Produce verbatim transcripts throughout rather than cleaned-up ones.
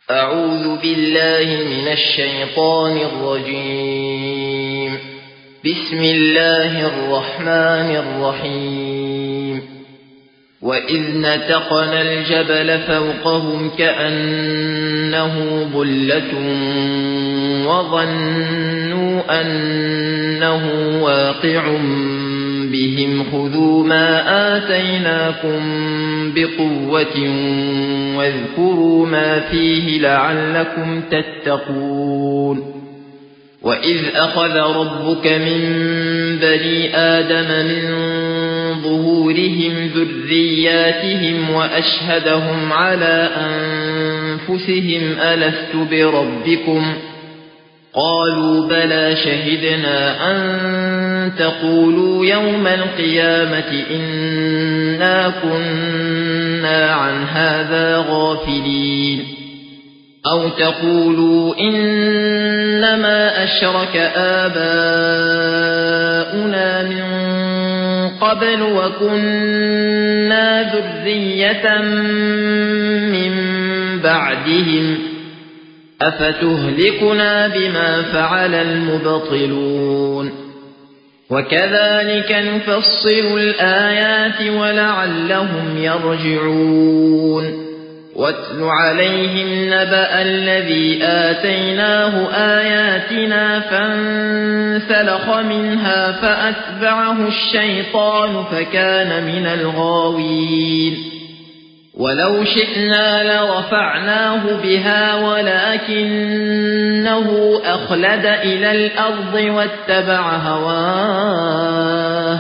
أعوذ بالله من الشيطان الرجيم. بسم الله الرحمن الرحيم. وإذ نتقنا الجبل فوقهم كأنه ظلة وظنوا أنه واقع بهم خذوا ما آتيناكم بقوة واذكروا ما فيه لعلكم تتقون. وإذ أخذ ربك من بني آدم من ظهورهم ذرياتهم وأشهدهم على أنفسهم ألست بربكم قالوا بلى شهدنا أن تقولوا يوم القيامة إنا كنا عن هذا غافلين أو تقولوا إنما أشرك آباؤنا من قبل وكنا ذرية من بعدهم أفتهلكنا بما فعل المبطلون وكذلك نفصل الآيات ولعلهم يرجعون. واتل عليهم نبأ الذي آتيناه آياتنا فانسلخ منها فأتبعه الشيطان فكان من الغاوين. ولو شئنا لرفعناه بها ولكنه أخلد إلى الأرض واتبع هواه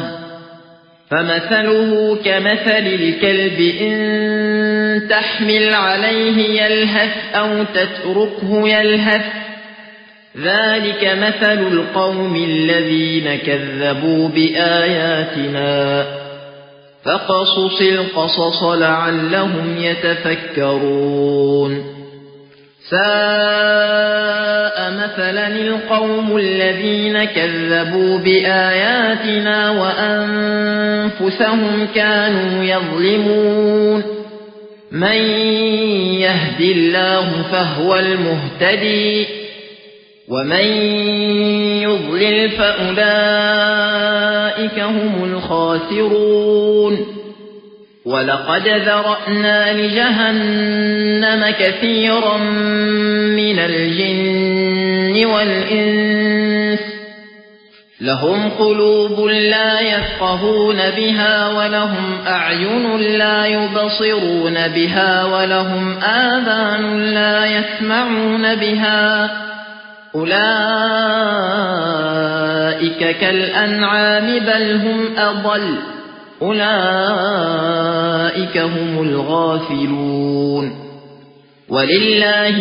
فمثله كمثل الكلب إن تحمل عليه يلهث أو تتركه يلهث ذلك مثل القوم الذين كذبوا بآياتنا فقصص القصص لعلهم يتفكرون. ساء مثلا القوم الذين كذبوا بآياتنا وأنفسهم كانوا يظلمون. من يهد الله فهو المهتدي ومن يضلل فأولئك هم الخاسرون. ولقد ذرأنا لجهنم كثيرا من الجن والإنس لهم قلوب لا يفقهون بها ولهم أعين لا يبصرون بها ولهم آذان لا يسمعون بها أولئك كالأنعام بل هم أضل أولئك هم الغافلون. ولله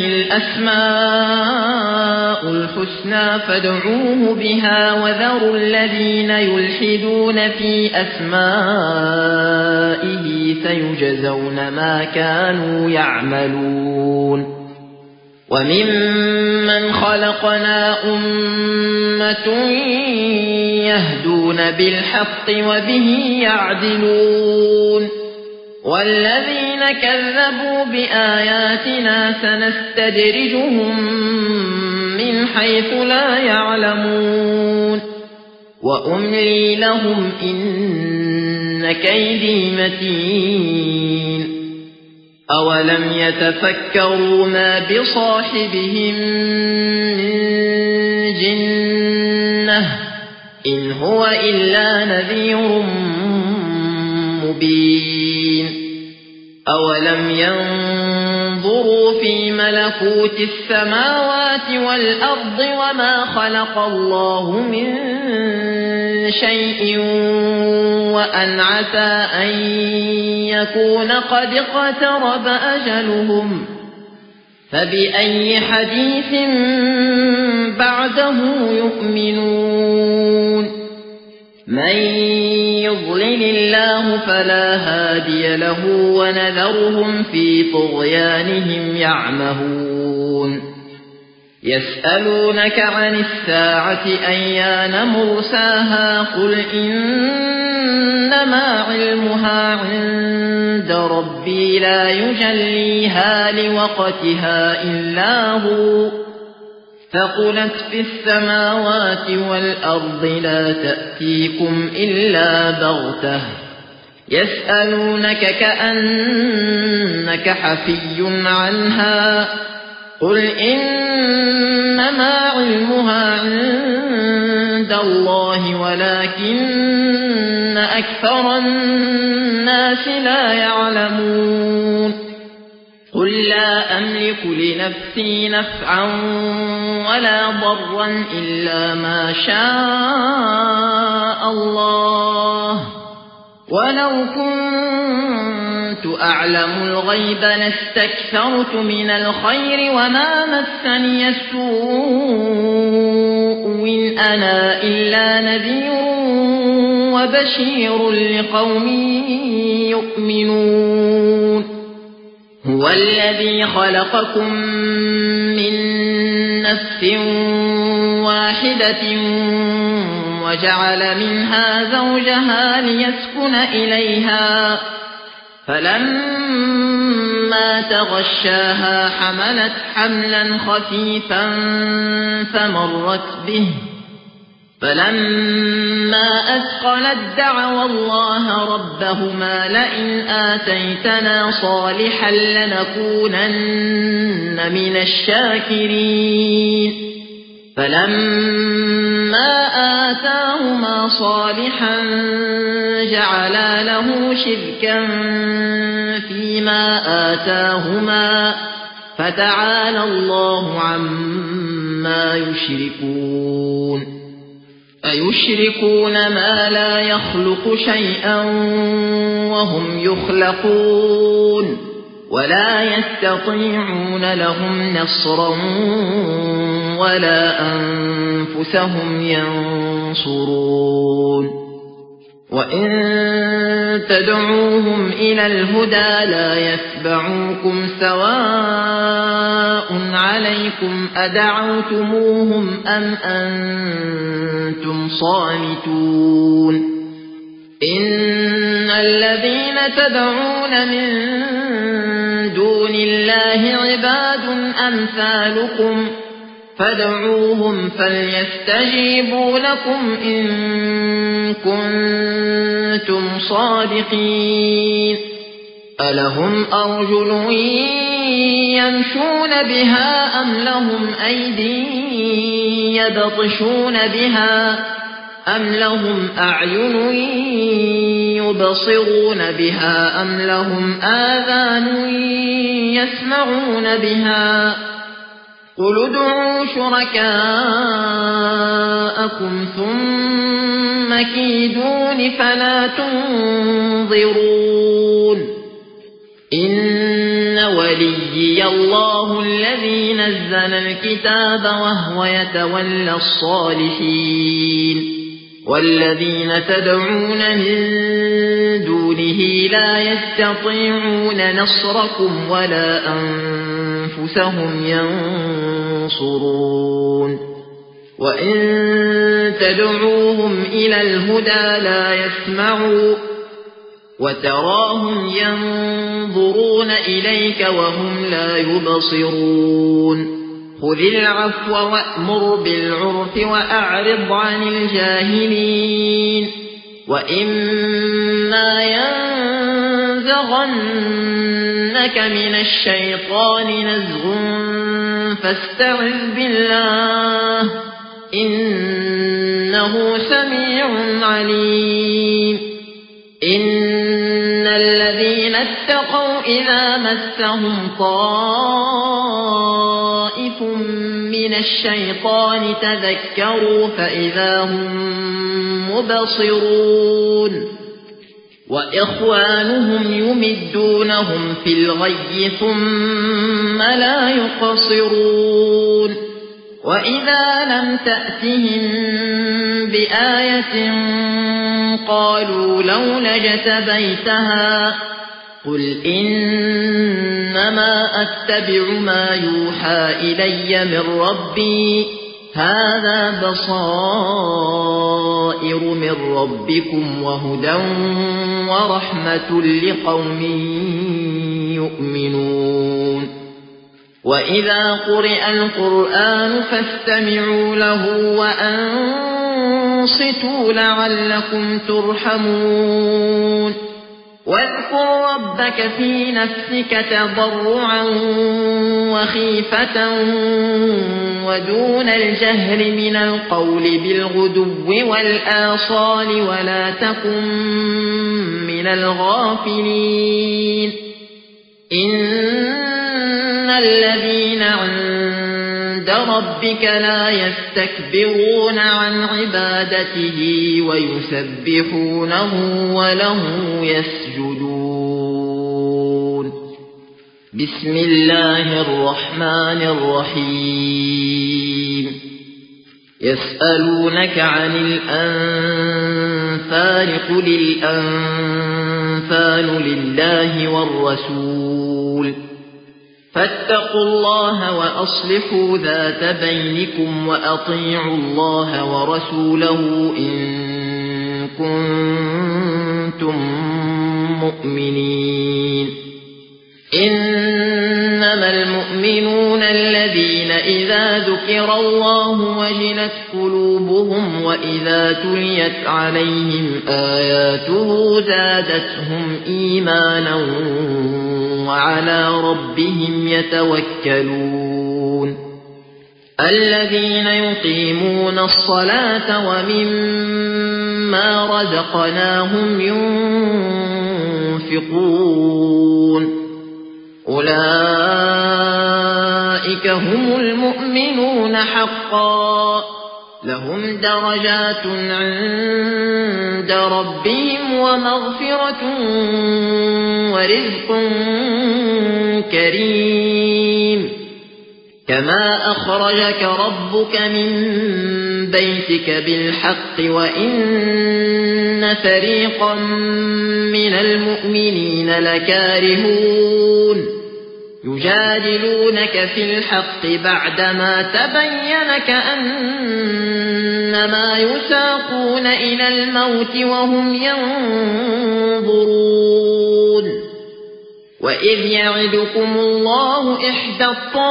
الأسماء الحسنى فادعوه بها وذروا الذين يلحدون في أسمائه سيجزون ما كانوا يعملون. وممن خلقنا أمة يهدون بالحق وبه يعدلون. والذين كذبوا بآياتنا سنستدرجهم من حيث لا يعلمون وأملي لهم إن كيدي متين. أولم يتفكروا ما بصاحبهم من جنة إن هو إلا نذير مبين. أولم ينظروا في ملكوت السماوات والأرض وما خلق الله من شيء وأن عسى أن يكون قد اقترب أجلهم فبأي حديث بعده يؤمنون. من يضلل الله فلا هادي له ونذرهم في طغيانهم يعمهون. يسألونك عن الساعة أيان مرساها قل إن إنما علمها عند ربي لا يجليها لوقتها إلا هو ثقلت في السماوات والأرض لا تأتيكم إلا بغتة يسألونك كأنك حفي عنها قل إنما علمها عند الله ولكن أكثر الناس لا يعلمون قل لا أملك لنفسي نفعا ولا ضرا إلا ما شاء الله ولو كنت أعلم الغيب لاستكثرت من الخير وما مسني السوء إن أنا إلا نذير وبشير لقوم يؤمنون هو الذي خلقكم من نفس واحدة وجعل منها زوجها ليسكن إليها فلما تغشاها حملت حملا خفيفا فمرت به فلما أثقلت دعوا الله ربهما لئن آتيتنا صالحا لنكونن من الشاكرين فلما آتاهما صالحا جعلا له شركا فيما آتاهما فتعالى الله عما يشركون أيشركون ما لا يخلق شيئا وهم يخلقون ولا يستطيعون لهم نصرا ولا أنفسهم ينصرون وإن تدعوهم إلى الهدى لا يتبعوكم سواء عليكم أدعوتموهم أم أنتم صامتون إن الذين تدعون من دون الله عباد أمثالكم فادعوهم فليستجيبوا لكم إن كنتم صادقين ألهم أرجل يمشون بها أم لهم أيدي يبطشون بها أم لهم أعين يبصرون بها أم لهم آذان يسمعون بها قل ادعوا شركاءكم ثم كيدون فلا تنظرون إن وليي الله الذي نزل الكتاب وهو يتولى الصالحين والذين تدعون من دونه لا يستطيعون نصركم ولا أنفسهم ينصرون وإن تدعوهم إلى الهدى لا يسمعوا وتراهم ينظرون إليك وهم لا يبصرون خذ العفو وأمر بالعرف وأعرض عن الجاهلين وإما ينزغنك من الشيطان نزغ فاستعذ بالله إنه سميع عليم إن الذين اتقوا إذا مسهم طائف من الشيطان تذكروا فإذا هم مبصرون وإخوانهم يمدونهم في الغي ثم لا يقصرون وإذا لم تأتهم بآية قالوا لولا اجتبيتها قل إنما أتبع ما يوحى إلي من ربي هذا بصائر من ربكم وهدى ورحمة لقوم يؤمنون وإذا قرئ القرآن فاستمعوا له وأنصتوا لعلكم ترحمون واذكر ربك في نفسك تضرعا وخيفة ودون الجهر من القول بالغدو والآصال ولا تكن من الغافلين إن الذين عند ربك لا يستكبرون عن عبادته ويسبحونه وله يسجدون بسم الله الرحمن الرحيم يسألونك عن الأنفال قل الأنفال لله والرسول فاتقوا الله وأصلحوا ذات بينكم وأطيعوا الله ورسوله إن كنتم مؤمنين إنما المؤمنون الذين إذا ذكر الله وجلت قلوبهم وإذا تليت عليهم آياته زادتهم إيمانا وعلى ربهم يتوكلون الذين يقيمون الصلاة ومما رزقناهم ينفقون أولئك هم المؤمنون حقا لهم درجات عند ربهم ومغفرة ورزق كريم كما أخرجك ربك من بيتك بالحق وإن فريقا من المؤمنين لكارهون يجادلونك في الحق بعدما تبين كأنما يساقون إلى الموت وهم ينظرون وإذ يعدكم الله إحدى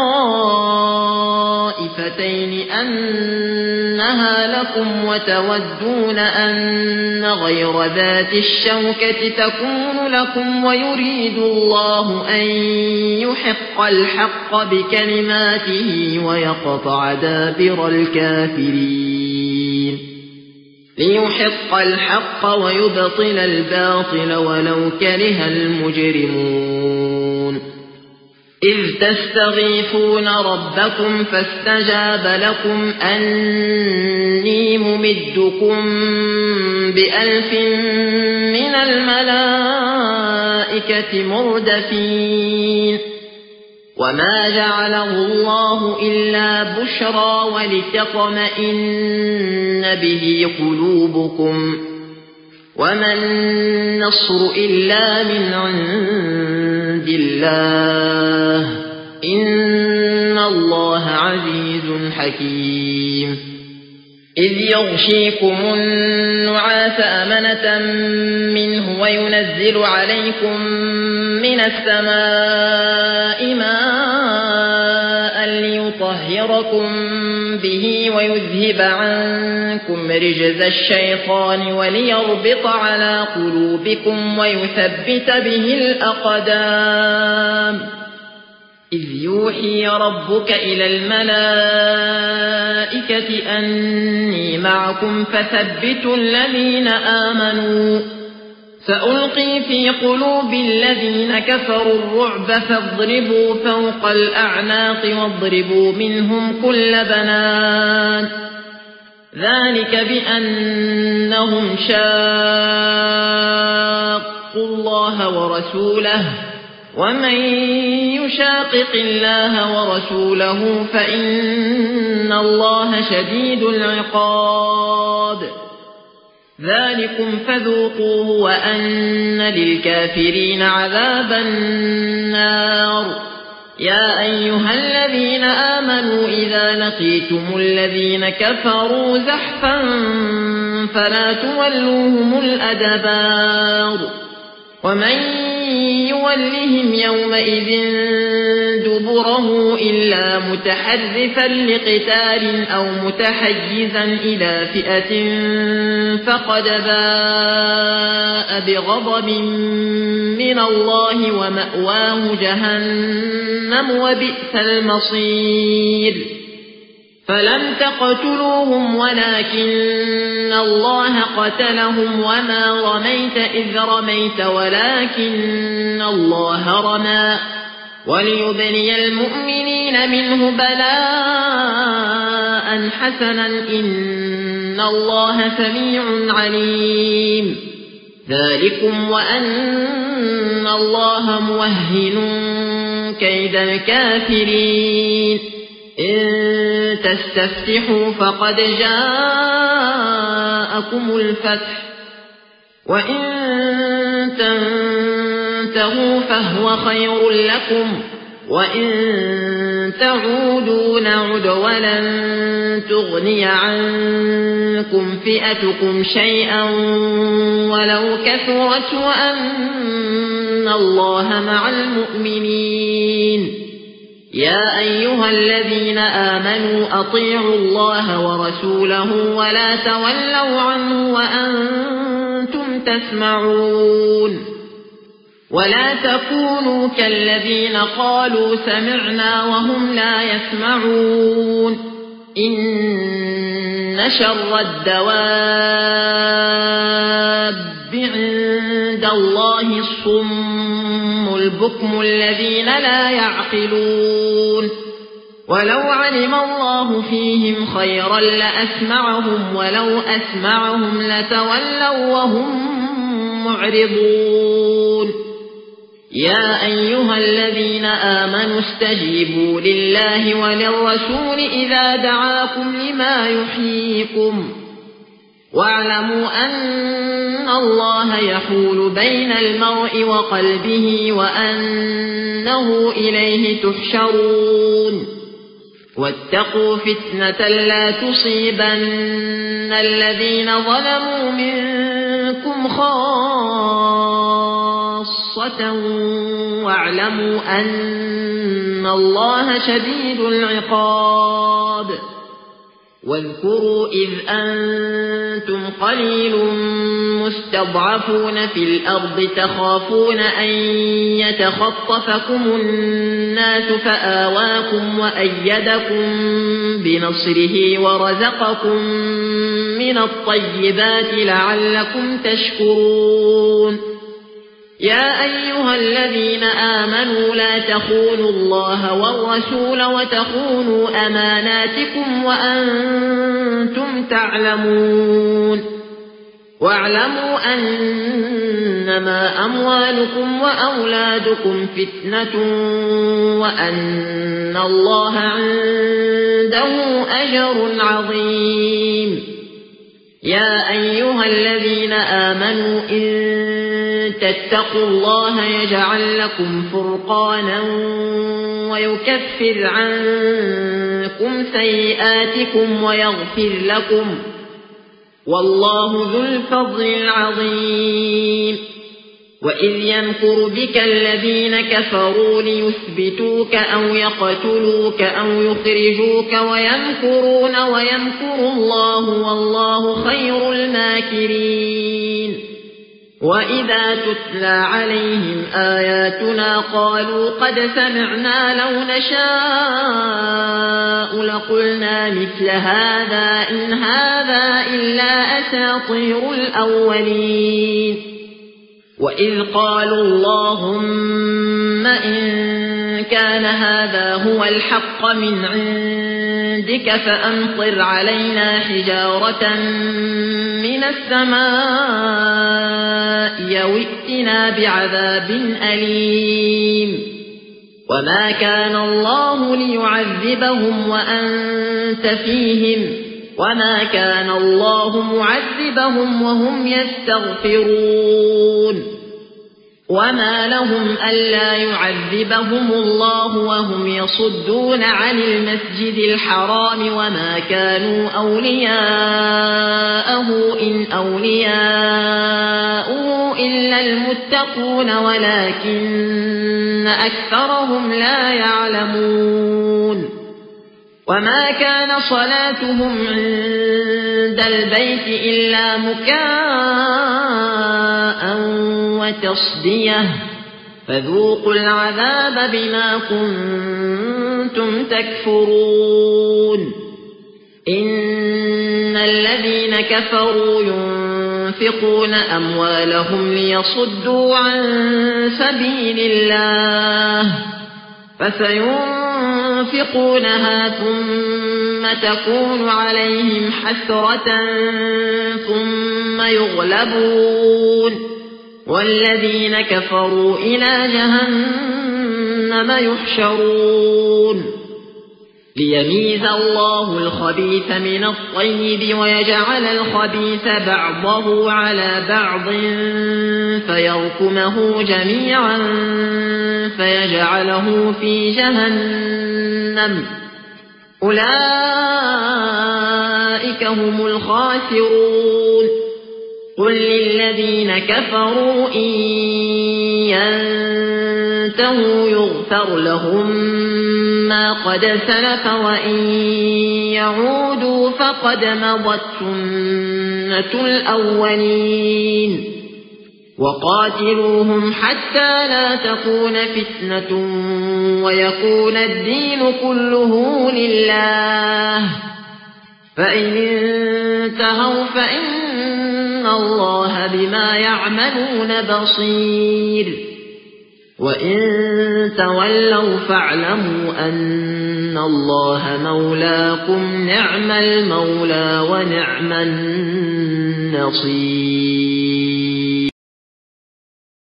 الطائفتين أنها لكم وتودون أن غير ذات الشوكة تكون لكم ويريد الله أن يحق الحق بكلماته ويقطع دابر الكافرين ليحق الحق ويبطل الباطل ولو كره المجرمون إذ تستغيثون ربكم فاستجاب لكم أني ممدكم بألف من الملائكة مردفين وما جعله الله إلا بشرى ولتطمئن به قلوبكم وما النصر إلا من عند الله إن الله عزيز حكيم إذ يغشيكم النعاس أمنة منه وينزل عليكم من السماء ماء ليطهركم به ويذهب عنكم رجز الشيطان وليربط على قلوبكم ويثبت به الأقدام إذ يوحي ربك إلى الملائكة أني معكم فثبتوا الذين آمنوا سألقي في قلوب الذين كفروا الرعب فاضربوا فوق الأعناق واضربوا منهم كل بنان ذلك بأنهم شاقوا الله ورسوله ومن يشاقق الله ورسوله فإن الله شديد العقاب ذلكم فذوقوه وأن للكافرين عذاب النار يا أيها الذين آمنوا إذا لقيتم الذين كفروا زحفا فلا تولوهم الأدبار ومن يولهم يومئذ دبره إلا متحرفا لقتال أو متحيزا إلى فئة فقد باء بغضب من الله ومأواه جهنم وبئس المصير فلم تقتلوهم ولكن الله قتلهم وما رميت إذ رميت ولكن الله رمى وليبلي المؤمنين منه بلاء حسنا إن الله سميع عليم ذلكم وأن الله موهن كيد الكافرين إن تستفتحوا فقد جاءكم الفتح وإن تنتهوا فهو خير لكم وإن تعودوا نعد ولن تغني عنكم فئتكم شيئا ولو كثرت وأن الله مع المؤمنين يا أيها الذين آمنوا أطيعوا الله ورسوله ولا تولوا عنه وأنتم تسمعون ولا تكونوا كالذين قالوا سمعنا وهم لا يسمعون إن شر الدواب عند الله الصم البكم الذين لا يعقلون ولو علم الله فيهم خيرا لأسمعهم ولو أسمعهم لتولوا وهم معرضون يا أيها الذين آمنوا استجيبوا لله وللرسول إذا دعاكم لما يحييكم واعلموا أن الله يحول بين المرء وقلبه وأنه إليه تحشرون واتقوا فتنة لا تصيبن الذين ظلموا منكم خاصة واعلموا أن الله شديد العقاب واذكروا إذ أنتم قليل مستضعفون في الأرض تخافون أن يتخطفكم الناس فآواكم وأيدكم بنصره ورزقكم من الطيبات لعلكم تشكرون يا أيها الذين آمنوا لا تخونوا الله والرسول وتخونوا أماناتكم وأنتم تعلمون واعلموا أنما أموالكم وأولادكم فتنة وأن الله عنده أجر عظيم يا أيها الذين آمنوا إن تتقوا الله يجعل لكم فرقانا ويكفر عنكم سيئاتكم ويغفر لكم والله ذو الفضل العظيم وإذ يمكر بك الذين كفروا ليثبتوك أو يقتلوك أو يخرجوك ويمكرون ويمكر الله والله خير الماكرين وإذا تتلى عليهم آياتنا قالوا قد سمعنا لو نشاء لقلنا مثل هذا إن هذا إلا أساطير الأولين وإذ قالوا اللهم إن كان هذا هو الحق من عندك فأمطر علينا حجارة من السماء أو ائتنا بعذاب أليم وما كان الله ليعذبهم وأنت فيهم وما كان الله معذبهم وهم يستغفرون وما لهم ألا يعذبهم الله وهم يصدون عن المسجد الحرام وما كانوا أولياءه إن أولياءه إلا المتقون ولكن أكثرهم لا يعلمون وما كان صلاتهم عند البيت إلا مكاء وتصدية فذوقوا العذاب بما كنتم تكفرون إن الذين كفروا ينفقون أموالهم ليصدوا عن سبيل الله فسينفقونها ثم تكون عليهم حسرة ثم يغلبون والذين كفروا إلى جهنم يحشرون ليميز الله الخبيث من الطيب ويجعل الخبيث بعضه على بعض فيركمه جميعا فيجعله في جهنم أولئك هم الخاسرون قل للذين كفروا إن ينتهوا يغفر لهم ما قد سلف وإن يعودوا فقد مضت سنة الأولين وقاتلوهم حتى لا تكون فتنة ويكون الدين كله لله فإن انتهوا فإن الله بما يعملون بصير وإن تولوا فاعلموا أن الله مولاكم نعم المولى ونعم النصير.